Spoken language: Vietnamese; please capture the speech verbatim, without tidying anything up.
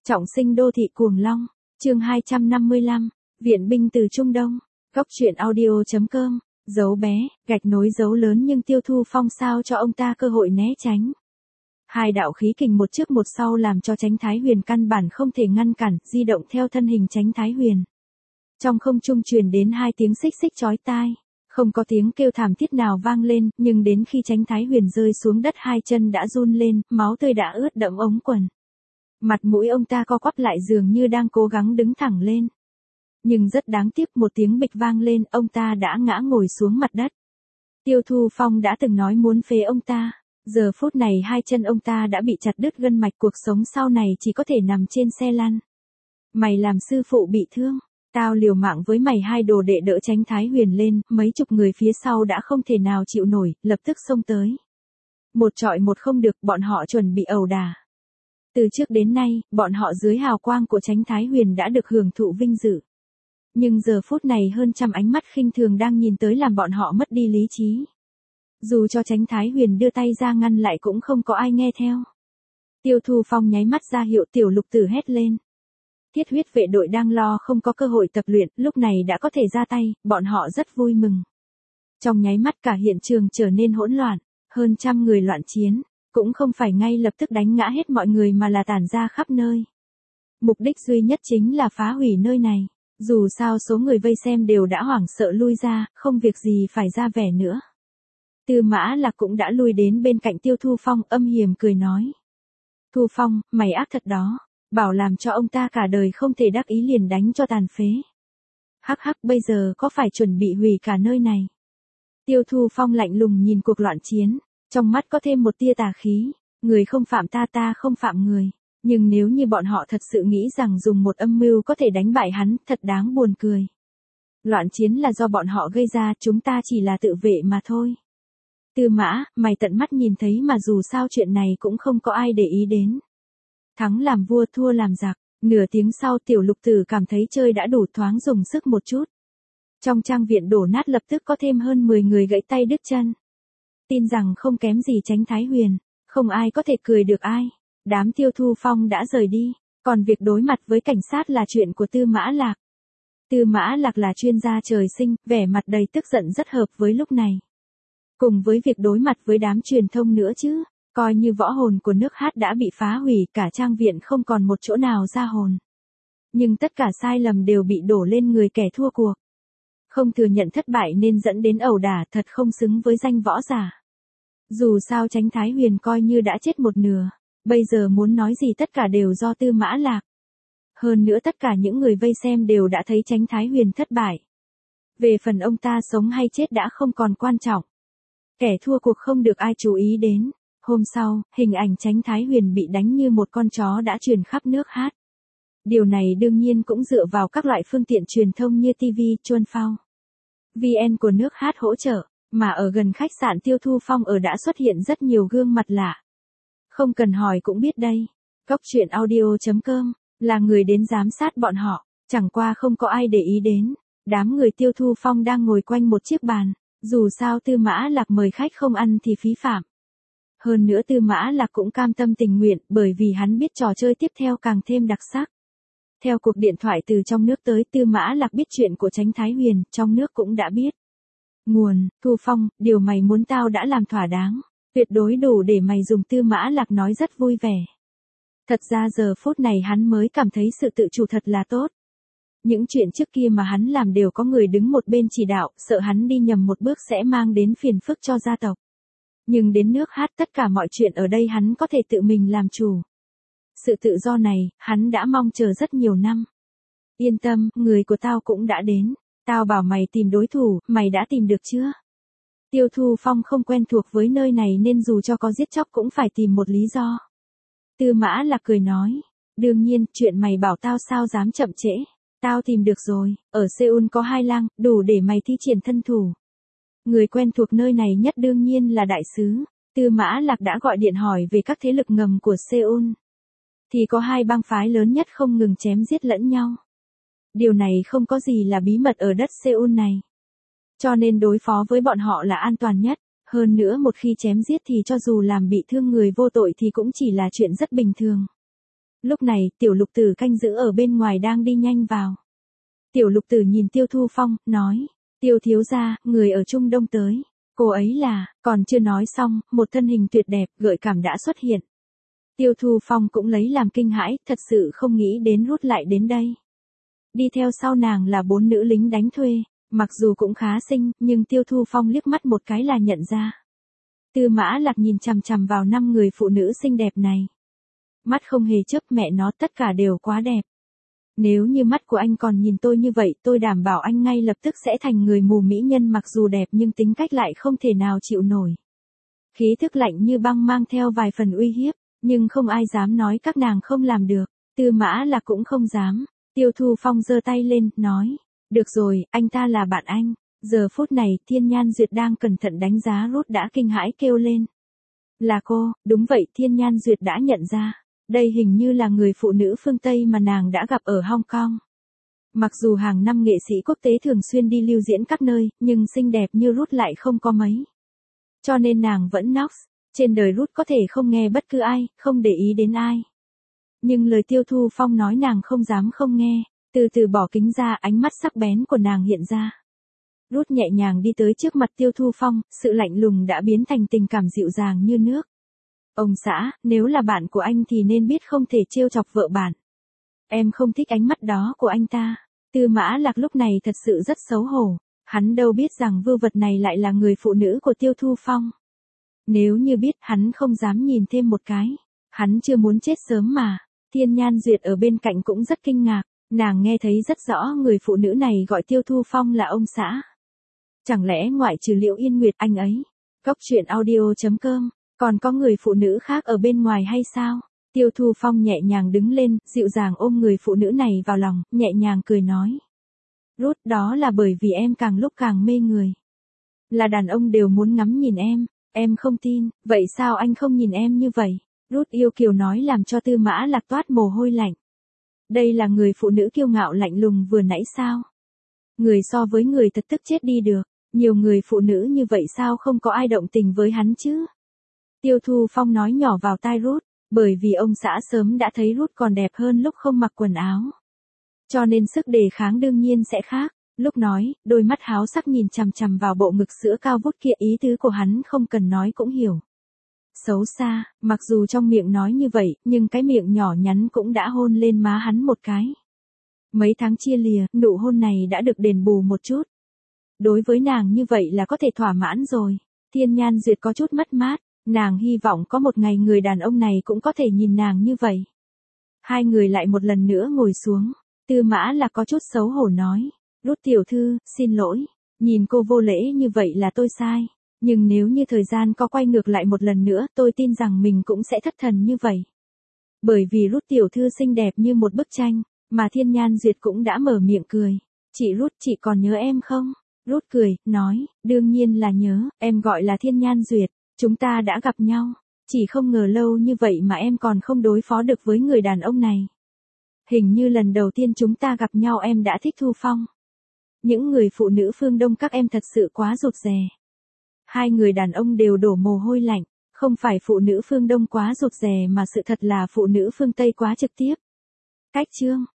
Trọng sinh đô thị cuồng long, chương hai trăm năm mươi lăm, viện binh từ Trung Đông, góc truyện audio.com, dấu bé, gạch nối dấu lớn nhưng Tiêu Thu Phong sao cho ông ta cơ hội né tránh. Hai đạo khí kình một trước một sau làm cho Chánh Thái Huyền căn bản không thể ngăn cản, di động theo thân hình Chánh Thái Huyền. Trong không trung truyền đến hai tiếng xích xích chói tai, không có tiếng kêu thảm thiết nào vang lên, nhưng đến khi Chánh Thái Huyền rơi xuống đất hai chân đã run lên, máu tươi đã ướt đẫm ống quần. Mặt mũi ông ta co quắp lại dường như đang cố gắng đứng thẳng lên. Nhưng rất đáng tiếc, một tiếng bịch vang lên, ông ta đã ngã ngồi xuống mặt đất. Tiêu Thu Phong đã từng nói muốn phế ông ta, giờ phút này hai chân ông ta đã bị chặt đứt gân mạch, cuộc sống sau này chỉ có thể nằm trên xe lăn. Mày làm sư phụ bị thương, tao liều mạng với mày. Hai đồ đệ đỡ Chánh Thái Huyền lên, mấy chục người phía sau đã không thể nào chịu nổi, lập tức xông tới. Một trọi một không được, bọn họ chuẩn bị ẩu đả. Từ trước đến nay, bọn họ dưới hào quang của Chánh Thái Huyền đã được hưởng thụ vinh dự. Nhưng giờ phút này hơn trăm ánh mắt khinh thường đang nhìn tới làm bọn họ mất đi lý trí. Dù cho Chánh Thái Huyền đưa tay ra ngăn lại cũng không có ai nghe theo. Tiêu Thu Phong nháy mắt ra hiệu Tiểu Lục Tử hét lên. Thiết huyết vệ đội đang lo không có cơ hội tập luyện, lúc này đã có thể ra tay, bọn họ rất vui mừng. Trong nháy mắt cả hiện trường trở nên hỗn loạn, hơn trăm người loạn chiến. Cũng không phải ngay lập tức đánh ngã hết mọi người mà là tản ra khắp nơi. Mục đích duy nhất chính là phá hủy nơi này. Dù sao số người vây xem đều đã hoảng sợ lui ra, không việc gì phải ra vẻ nữa. Tư Mã Lạc cũng đã lui đến bên cạnh Tiêu Thu Phong, âm hiểm cười nói. Thu Phong, mày ác thật đó, bảo làm cho ông ta cả đời không thể đắc ý liền đánh cho tàn phế. Hắc hắc, bây giờ có phải chuẩn bị hủy cả nơi này? Tiêu Thu Phong lạnh lùng nhìn cuộc loạn chiến. Trong mắt có thêm một tia tà khí, người không phạm ta ta không phạm người, nhưng nếu như bọn họ thật sự nghĩ rằng dùng một âm mưu có thể đánh bại hắn, thật đáng buồn cười. Loạn chiến là do bọn họ gây ra, chúng ta chỉ là tự vệ mà thôi. Tư Mã, mày tận mắt nhìn thấy mà dù sao chuyện này cũng không có ai để ý đến. Thắng làm vua thua làm giặc, nửa tiếng sau Tiểu Lục Tử cảm thấy chơi đã đủ, thoáng dùng sức một chút. Trong trang viện đổ nát lập tức có thêm hơn mười người gãy tay đứt chân. Tin rằng không kém gì Chánh Thái Huyền, không ai có thể cười được ai. Đám Tiêu Thu Phong đã rời đi, còn việc đối mặt với cảnh sát là chuyện của Tư Mã Lạc. Tư Mã Lạc là chuyên gia trời sinh, vẻ mặt đầy tức giận rất hợp với lúc này. Cùng với việc đối mặt với đám truyền thông nữa chứ, coi như võ hồn của nước Hát đã bị phá hủy, cả trang viện không còn một chỗ nào ra hồn. Nhưng tất cả sai lầm đều bị đổ lên người kẻ thua cuộc. Không thừa nhận thất bại nên dẫn đến ẩu đả, thật không xứng với danh võ giả. Dù sao Chánh Thái Huyền coi như đã chết một nửa, bây giờ muốn nói gì tất cả đều do Tư Mã Lạc. Hơn nữa tất cả những người vây xem đều đã thấy Chánh Thái Huyền thất bại. Về phần ông ta sống hay chết đã không còn quan trọng. Kẻ thua cuộc không được ai chú ý đến. Hôm sau, hình ảnh Chánh Thái Huyền bị đánh như một con chó đã truyền khắp nước Hát. Điều này đương nhiên cũng dựa vào các loại phương tiện truyền thông như ti vi, Chuân Phao, vê en của nước Hát hỗ trợ, mà ở gần khách sạn Tiêu Thu Phong ở đã xuất hiện rất nhiều gương mặt lạ. Không cần hỏi cũng biết đây, góc truyện audio.com, là người đến giám sát bọn họ, chẳng qua không có ai để ý đến. Đám người Tiêu Thu Phong đang ngồi quanh một chiếc bàn, dù sao Tư Mã Lạc mời khách không ăn thì phí phạm. Hơn nữa Tư Mã Lạc cũng cam tâm tình nguyện, bởi vì hắn biết trò chơi tiếp theo càng thêm đặc sắc. Theo cuộc điện thoại từ trong nước tới, Tư Mã Lạc biết chuyện của Chánh Thái Huyền, trong nước cũng đã biết. Nguồn, Thu Phong, điều mày muốn tao đã làm thỏa đáng, tuyệt đối đủ để mày dùng. Tư Mã Lạc nói rất vui vẻ. Thật ra giờ phút này hắn mới cảm thấy sự tự chủ thật là tốt. Những chuyện trước kia mà hắn làm đều có người đứng một bên chỉ đạo, sợ hắn đi nhầm một bước sẽ mang đến phiền phức cho gia tộc. Nhưng đến nước Hát tất cả mọi chuyện ở đây hắn có thể tự mình làm chủ. Sự tự do này, hắn đã mong chờ rất nhiều năm. Yên tâm, người của tao cũng đã đến. Tao bảo mày tìm đối thủ, mày đã tìm được chưa? Tiêu Thu Phong không quen thuộc với nơi này nên dù cho có giết chóc cũng phải tìm một lý do. Tư Mã Lạc cười nói. Đương nhiên, chuyện mày bảo tao sao dám chậm trễ. Tao tìm được rồi, ở Seoul có hai lang, đủ để mày thi triển thân thủ. Người quen thuộc nơi này nhất đương nhiên là đại sứ. Tư Mã Lạc đã gọi điện hỏi về các thế lực ngầm của Seoul. Thì có hai bang phái lớn nhất không ngừng chém giết lẫn nhau. Điều này không có gì là bí mật ở đất Seoul này. Cho nên đối phó với bọn họ là an toàn nhất. Hơn nữa một khi chém giết thì cho dù làm bị thương người vô tội thì cũng chỉ là chuyện rất bình thường. Lúc này, tiểu lục tử canh giữ ở bên ngoài đang đi nhanh vào. Tiểu lục tử nhìn Tiêu Thu Phong, nói, Tiêu thiếu gia, người ở Trung Đông tới. Cô ấy là, còn chưa nói xong, một thân hình tuyệt đẹp, gợi cảm đã xuất hiện. Tiêu Thu Phong cũng lấy làm kinh hãi, thật sự không nghĩ đến Rút lại đến đây. Đi theo sau nàng là bốn nữ lính đánh thuê, mặc dù cũng khá xinh, nhưng Tiêu Thu Phong liếc mắt một cái là nhận ra. Tư Mã Lạc nhìn chằm chằm vào năm người phụ nữ xinh đẹp này. Mắt không hề chớp, mẹ nó, tất cả đều quá đẹp. Nếu như mắt của anh còn nhìn tôi như vậy, tôi đảm bảo anh ngay lập tức sẽ thành người mù mỹ nhân, mặc dù đẹp nhưng tính cách lại không thể nào chịu nổi. Khí thức lạnh như băng mang theo vài phần uy hiếp, nhưng không ai dám nói các nàng không làm được. Tư Mã Lạc cũng không dám. Tiêu Thu Phong giơ tay lên, nói, được rồi, anh ta là bạn anh. Giờ phút này, Thiên Nhan Duyệt đang cẩn thận đánh giá Rút đã kinh hãi kêu lên. Là cô, đúng vậy, Thiên Nhan Duyệt đã nhận ra. Đây hình như là người phụ nữ phương Tây mà nàng đã gặp ở Hong Kong. Mặc dù hàng năm nghệ sĩ quốc tế thường xuyên đi lưu diễn các nơi, nhưng xinh đẹp như Rút lại không có mấy. Cho nên nàng vẫn knox. Trên đời Rút có thể không nghe bất cứ ai, không để ý đến ai. Nhưng lời Tiêu Thu Phong nói nàng không dám không nghe, từ từ bỏ kính ra, ánh mắt sắc bén của nàng hiện ra. Rút nhẹ nhàng đi tới trước mặt Tiêu Thu Phong, sự lạnh lùng đã biến thành tình cảm dịu dàng như nước. Ông xã, nếu là bạn của anh thì nên biết không thể trêu chọc vợ bạn. Em không thích ánh mắt đó của anh ta. Tư Mã Lạc lúc này thật sự rất xấu hổ. Hắn đâu biết rằng vưu vật này lại là người phụ nữ của Tiêu Thu Phong. Nếu như biết, hắn không dám nhìn thêm một cái. Hắn chưa muốn chết sớm mà. Thiên Nhan Duyệt ở bên cạnh cũng rất kinh ngạc. Nàng nghe thấy rất rõ người phụ nữ này gọi Tiêu Thu Phong là ông xã. Chẳng lẽ ngoại trừ Liễu Yên Nguyệt anh ấy? Cốc truyện audio chấm com. Còn có người phụ nữ khác ở bên ngoài hay sao? Tiêu Thu Phong nhẹ nhàng đứng lên, dịu dàng ôm người phụ nữ này vào lòng, nhẹ nhàng cười nói. Rút, đó là bởi vì em càng lúc càng mê người. Là đàn ông đều muốn ngắm nhìn em, em không tin, vậy sao anh không nhìn em như vậy? Rút yêu kiều nói làm cho Tư Mã Lạc toát mồ hôi lạnh. Đây là người phụ nữ kiêu ngạo lạnh lùng vừa nãy sao? Người so với người thật tức chết đi được, nhiều người phụ nữ như vậy sao không có ai động tình với hắn chứ? Tiêu Thu Phong nói nhỏ vào tai Rút, bởi vì ông xã sớm đã thấy Rút còn đẹp hơn lúc không mặc quần áo. Cho nên sức đề kháng đương nhiên sẽ khác. Lúc nói, đôi mắt háo sắc nhìn chằm chằm vào bộ ngực sữa cao vút kia, ý tứ của hắn không cần nói cũng hiểu. Xấu xa, mặc dù trong miệng nói như vậy, nhưng cái miệng nhỏ nhắn cũng đã hôn lên má hắn một cái. Mấy tháng chia lìa, nụ hôn này đã được đền bù một chút. Đối với nàng như vậy là có thể thỏa mãn rồi. Thiên Nhan Duyệt có chút mất mát. Nàng hy vọng có một ngày người đàn ông này cũng có thể nhìn nàng như vậy. Hai người lại một lần nữa ngồi xuống. Tư Mã Lạc có chút xấu hổ nói. Rút tiểu thư, xin lỗi. Nhìn cô vô lễ như vậy là tôi sai. Nhưng nếu như thời gian có quay ngược lại một lần nữa, tôi tin rằng mình cũng sẽ thất thần như vậy. Bởi vì Rút tiểu thư xinh đẹp như một bức tranh, mà Thiên Nhan Duyệt cũng đã mở miệng cười. Chị Rút, chị còn nhớ em không? Rút cười, nói, đương nhiên là nhớ, em gọi là Thiên Nhan Duyệt. Chúng ta đã gặp nhau, chỉ không ngờ lâu như vậy mà em còn không đối phó được với người đàn ông này. Hình như lần đầu tiên chúng ta gặp nhau em đã thích Thu Phong. Những người phụ nữ phương Đông các em thật sự quá rụt rè. Hai người đàn ông đều đổ mồ hôi lạnh, không phải phụ nữ phương Đông quá rụt rè mà sự thật là phụ nữ phương Tây quá trực tiếp. Cách chương